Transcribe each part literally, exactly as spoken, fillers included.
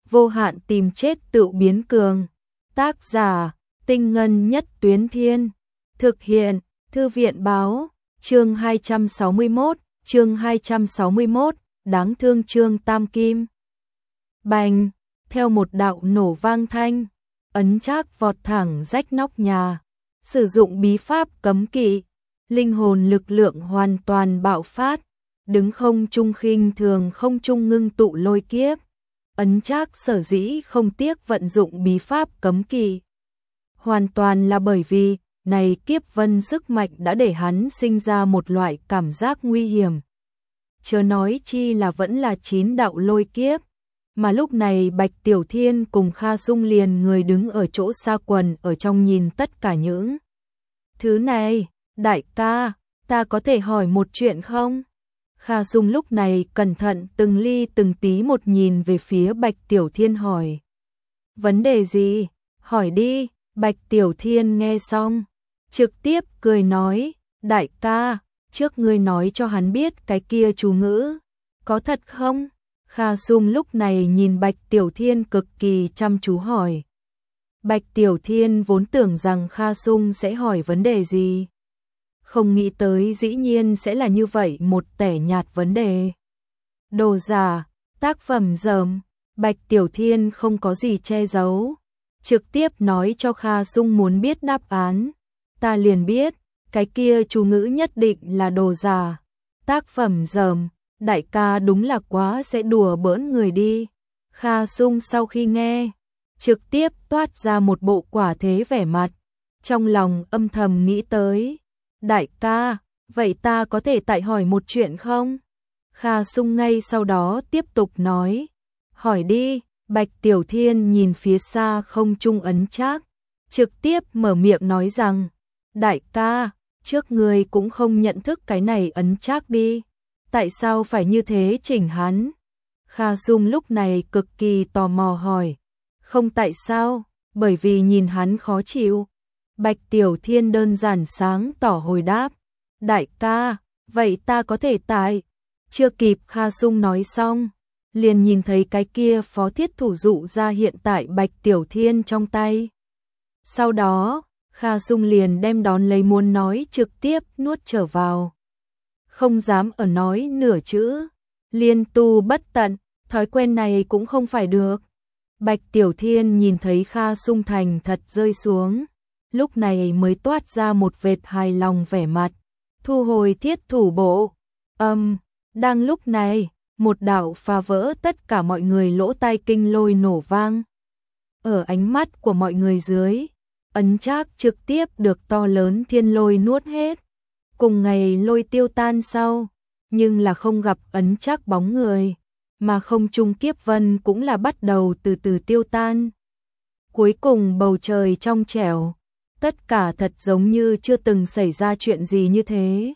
vô hạn tìm chết tự biến cường. Tác giả, Tinh Ngân Nhất Tuyến Thiên. Thực hiện, Thư viện Báo. Chương hai trăm sáu mươi mốt, chương hai trăm sáu mươi mốt, đáng thương Trương Tam Kim. Bành, theo một đạo nổ vang thanh, ấn trác vọt thẳng rách nóc nhà, sử dụng bí pháp cấm kỵ, linh hồn lực lượng hoàn toàn bạo phát, đứng không trung khinh thường không trung ngưng tụ lôi kiếp. Ấn trác sở dĩ không tiếc vận dụng bí pháp cấm kỵ, hoàn toàn là bởi vì này kiếp vân sức mạnh đã để hắn sinh ra một loại cảm giác nguy hiểm. Chớ nói chi là vẫn là chín đạo lôi kiếp, mà lúc này Bạch Tiểu Thiên cùng Kha Sung liền người đứng ở chỗ xa quần ở trong nhìn tất cả những thứ này. Đại ca, ta có thể hỏi một chuyện không? Kha Sung lúc này cẩn thận từng ly từng tí một nhìn về phía Bạch Tiểu Thiên hỏi. Vấn đề gì? Hỏi đi. Bạch Tiểu Thiên nghe xong, trực tiếp cười nói, đại ca, trước ngươi nói cho hắn biết cái kia chú ngữ, có thật không? Kha Sung lúc này nhìn Bạch Tiểu Thiên cực kỳ chăm chú hỏi. Bạch Tiểu Thiên vốn tưởng rằng Kha Sung sẽ hỏi vấn đề gì, không nghĩ tới dĩ nhiên sẽ là như vậy một tẻ nhạt vấn đề. Đồ giả, tác phẩm dởm. Bạch Tiểu Thiên không có gì che giấu, trực tiếp nói cho Kha Sung muốn biết đáp án. Ta liền biết, cái kia chú ngữ nhất định là đồ giả, tác phẩm dởm. Đại ca đúng là quá sẽ đùa bỡn người đi. Kha Sung sau khi nghe, trực tiếp toát ra một bộ quả thế vẻ mặt, trong lòng âm thầm nghĩ tới. Đại ca, vậy ta có thể tại hỏi một chuyện không? Kha Sung ngay sau đó tiếp tục nói. Hỏi đi. Bạch Tiểu Thiên nhìn phía xa không trung ấn trác, trực tiếp mở miệng nói rằng, đại ca, trước người cũng không nhận thức cái này ấn trác đi, tại sao phải như thế chỉnh hắn? Kha Sung lúc này cực kỳ tò mò hỏi. Không tại sao, bởi vì nhìn hắn khó chịu. Bạch Tiểu Thiên đơn giản sáng tỏ hồi đáp. Đại ca, vậy ta có thể tại. Chưa kịp Kha Sung nói xong, liền nhìn thấy cái kia phó thiết thủ dụ ra hiện tại Bạch Tiểu Thiên trong tay. Sau đó, Kha Sung liền đem đón lấy muốn nói trực tiếp nuốt trở vào. Không dám ở nói nửa chữ, liên tu bất tận, thói quen này cũng không phải được. Bạch Tiểu Thiên nhìn thấy Kha Sung thành thật rơi xuống, lúc này mới toát ra một vệt hài lòng vẻ mặt, thu hồi thiết thủ bộ. Âm, um, đang lúc này, một đạo phá vỡ tất cả mọi người lỗ tai kinh lôi nổ vang. Ở ánh mắt của mọi người dưới, ấn trác trực tiếp được to lớn thiên lôi nuốt hết. Cùng ngày lôi tiêu tan sau, nhưng là không gặp ấn trác bóng người, mà không trung kiếp vân cũng là bắt đầu từ từ tiêu tan. Cuối cùng bầu trời trong trẻo, tất cả thật giống như chưa từng xảy ra chuyện gì như thế.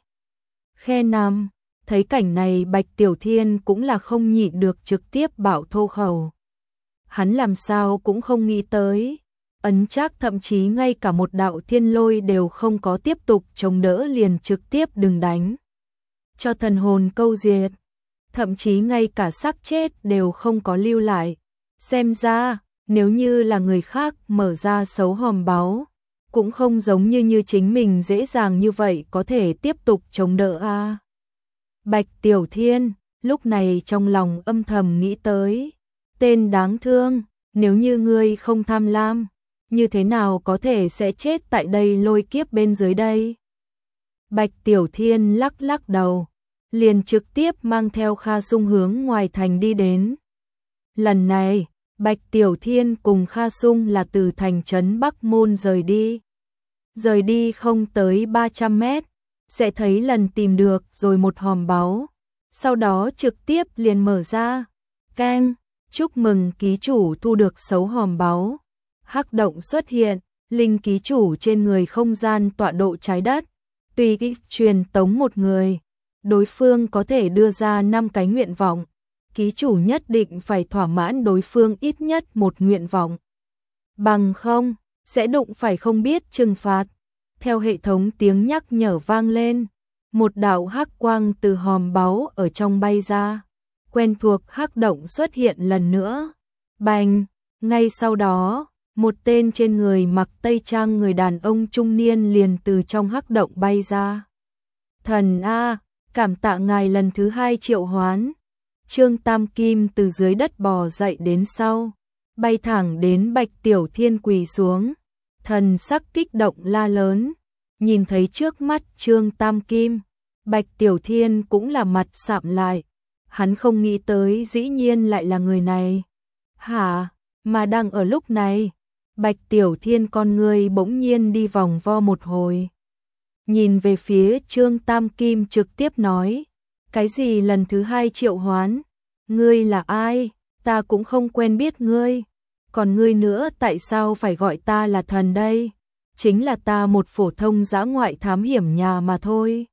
Khe Nam, thấy cảnh này Bạch Tiểu Thiên cũng là không nhịn được trực tiếp bảo thô khẩu. Hắn làm sao cũng không nghĩ tới, ấn trác thậm chí ngay cả một đạo thiên lôi đều không có tiếp tục chống đỡ liền trực tiếp đừng đánh. Cho thần hồn câu diệt, thậm chí ngay cả xác chết đều không có lưu lại. Xem ra, nếu như là người khác mở ra xấu hòm báu, cũng không giống như như chính mình dễ dàng như vậy có thể tiếp tục chống đỡ a. À. Bạch Tiểu Thiên, lúc này trong lòng âm thầm nghĩ tới, tên đáng thương, nếu như ngươi không tham lam, như thế nào có thể sẽ chết tại đây lôi kiếp bên dưới đây? Bạch Tiểu Thiên lắc lắc đầu, liền trực tiếp mang theo Kha Sung hướng ngoài thành đi đến. Lần này, Bạch Tiểu Thiên cùng Kha Sung là từ thành trấn Bắc Môn rời đi. Rời đi không tới ba trăm mét, sẽ thấy lần tìm được rồi một hòm báu. Sau đó trực tiếp liền mở ra. Keng, chúc mừng ký chủ thu được xấu hòm báu. Hắc động xuất hiện, linh ký chủ trên người không gian tọa độ trái đất. Tùy kích truyền tống một người, đối phương có thể đưa ra năm cái nguyện vọng. Ký chủ nhất định phải thỏa mãn đối phương ít nhất một nguyện vọng. Bằng không, sẽ đụng phải không biết trừng phạt. Theo hệ thống tiếng nhắc nhở vang lên, một đạo hắc quang từ hòm báu ở trong bay ra. Quen thuộc hắc động xuất hiện lần nữa. Bành, ngay sau đó, một tên trên người mặc tây trang người đàn ông trung niên liền từ trong hắc động bay ra. Thần A, cảm tạ ngài lần thứ hai triệu hoán. Trương Tam Kim từ dưới đất bò dậy đến sau, bay thẳng đến Bạch Tiểu Thiên quỳ xuống, thần sắc kích động la lớn, nhìn thấy trước mắt Trương Tam Kim, Bạch Tiểu Thiên cũng là mặt sạm lại, hắn không nghĩ tới dĩ nhiên lại là người này. Hả, mà đang ở lúc này, Bạch Tiểu Thiên con người bỗng nhiên đi vòng vo một hồi. Nhìn về phía Trương Tam Kim trực tiếp nói, cái gì lần thứ hai triệu hoán, ngươi là ai, ta cũng không quen biết ngươi, còn ngươi nữa tại sao phải gọi ta là thần đây, chính là ta một phổ thông dã ngoại thám hiểm nhà mà thôi.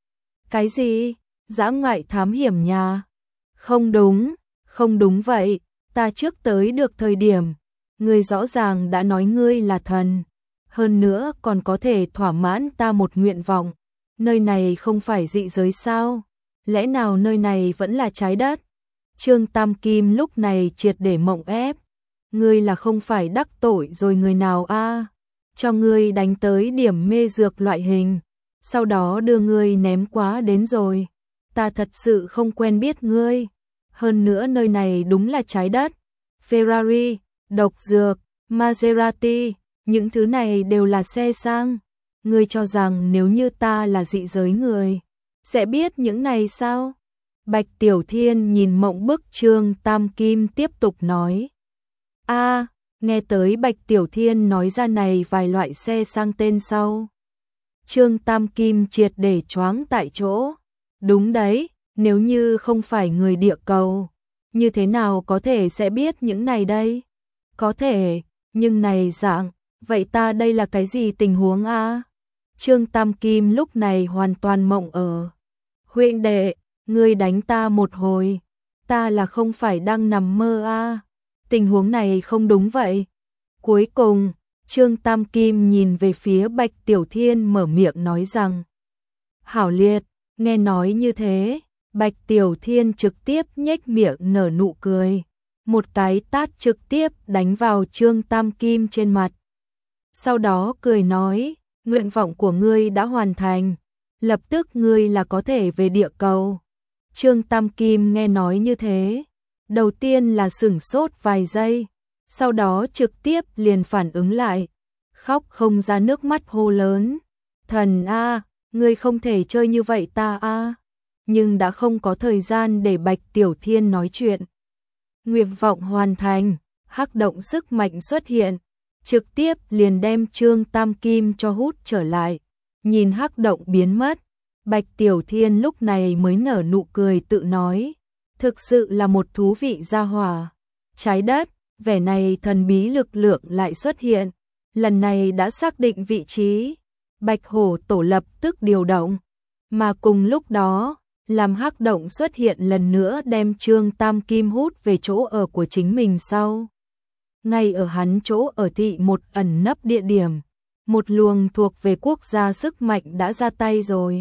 Cái gì, dã ngoại thám hiểm nhà? Không đúng, không đúng vậy, ta trước tới được thời điểm, ngươi rõ ràng đã nói ngươi là thần, hơn nữa còn có thể thỏa mãn ta một nguyện vọng, nơi này không phải dị giới sao, lẽ nào nơi này vẫn là trái đất? Trương Tam Kim lúc này triệt để mộng ép, ngươi là không phải đắc tội rồi người nào a? Cho ngươi đánh tới điểm mê dược loại hình, sau đó đưa ngươi ném quá đến rồi, ta thật sự không quen biết ngươi, hơn nữa nơi này đúng là trái đất, Ferrari, độc dược, Maserati, những thứ này đều là xe sang, ngươi cho rằng nếu như ta là dị giới người, sẽ biết những này sao? Bạch Tiểu Thiên nhìn mộng bức Trương Tam Kim tiếp tục nói. A, nghe tới Bạch Tiểu Thiên nói ra này vài loại xe sang tên sau. Trương Tam Kim triệt để choáng tại chỗ. Đúng đấy, nếu như không phải người địa cầu, như thế nào có thể sẽ biết những này đây? Có thể, nhưng này dạng, vậy ta đây là cái gì tình huống a? Trương Tam Kim lúc này hoàn toàn mộng ở. Huynh đệ, ngươi đánh ta một hồi, ta là không phải đang nằm mơ a? Tình huống này không đúng vậy. Cuối cùng, Trương Tam Kim nhìn về phía Bạch Tiểu Thiên mở miệng nói rằng, hảo liệt, nghe nói như thế, Bạch Tiểu Thiên trực tiếp nhếch miệng nở nụ cười, một cái tát trực tiếp đánh vào Trương Tam Kim trên mặt. Sau đó cười nói, nguyện vọng của ngươi đã hoàn thành, lập tức ngươi là có thể về địa cầu. Trương Tam Kim nghe nói như thế, đầu tiên là sửng sốt vài giây, sau đó trực tiếp liền phản ứng lại, khóc không ra nước mắt hô lớn, thần a, ngươi không thể chơi như vậy ta a. Nhưng đã không có thời gian để Bạch Tiểu Thiên nói chuyện. Nguyện vọng hoàn thành, hắc động sức mạnh xuất hiện, trực tiếp liền đem Trương Tam Kim cho hút trở lại. Nhìn hắc động biến mất, Bạch Tiểu Thiên lúc này mới nở nụ cười tự nói, thực sự là một thú vị gia hỏa. Trái đất, vẻ này thần bí lực lượng lại xuất hiện, lần này đã xác định vị trí, Bạch Hổ tổ lập tức điều động, mà cùng lúc đó, làm hắc động xuất hiện lần nữa đem Trương Tam Kim hút về chỗ ở của chính mình sau. Ngay ở hắn chỗ ở thị một ẩn nấp địa điểm, một luồng thuộc về quốc gia sức mạnh đã ra tay rồi.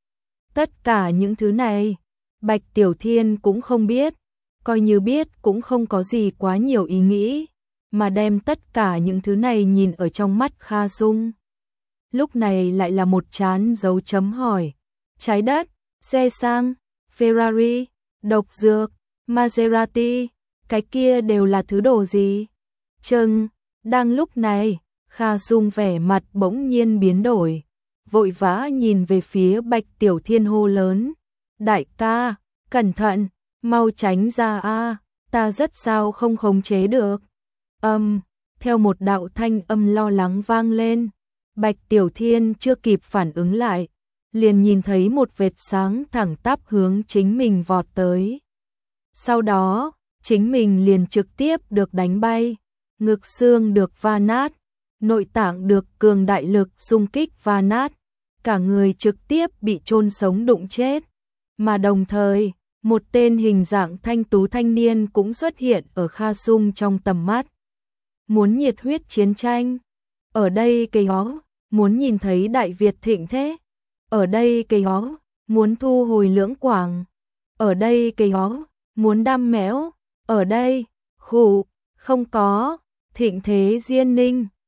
Tất cả những thứ này, Bạch Tiểu Thiên cũng không biết, coi như biết cũng không có gì quá nhiều ý nghĩ, mà đem tất cả những thứ này nhìn ở trong mắt Kha Dung. Lúc này lại là một chán dấu chấm hỏi, trái đất, xe sang, Ferrari, độc dược, Maserati, cái kia đều là thứ đồ gì? Chừng, đang lúc này, Kha Dung vẻ mặt bỗng nhiên biến đổi, vội vã nhìn về phía Bạch Tiểu Thiên hô lớn, đại ca, cẩn thận, mau tránh ra a, ta rất sao không khống chế được. Âm, theo một đạo thanh âm lo lắng vang lên, Bạch Tiểu Thiên chưa kịp phản ứng lại, liền nhìn thấy một vệt sáng thẳng tắp hướng chính mình vọt tới. Sau đó, chính mình liền trực tiếp được đánh bay, ngực xương được va nát, nội tạng được cường đại lực xung kích va nát, cả người trực tiếp bị chôn sống đụng chết. Mà đồng thời, một tên hình dạng thanh tú thanh niên cũng xuất hiện ở Kha Sung trong tầm mắt. Muốn nhiệt huyết chiến tranh, ở đây cây ó, muốn nhìn thấy Đại Việt thịnh thế, ở đây cây ó, muốn thu hồi Lưỡng Quảng, ở đây cây ó, muốn đam méo, ở đây, khụ, Không có, thịnh thế Diên Ninh.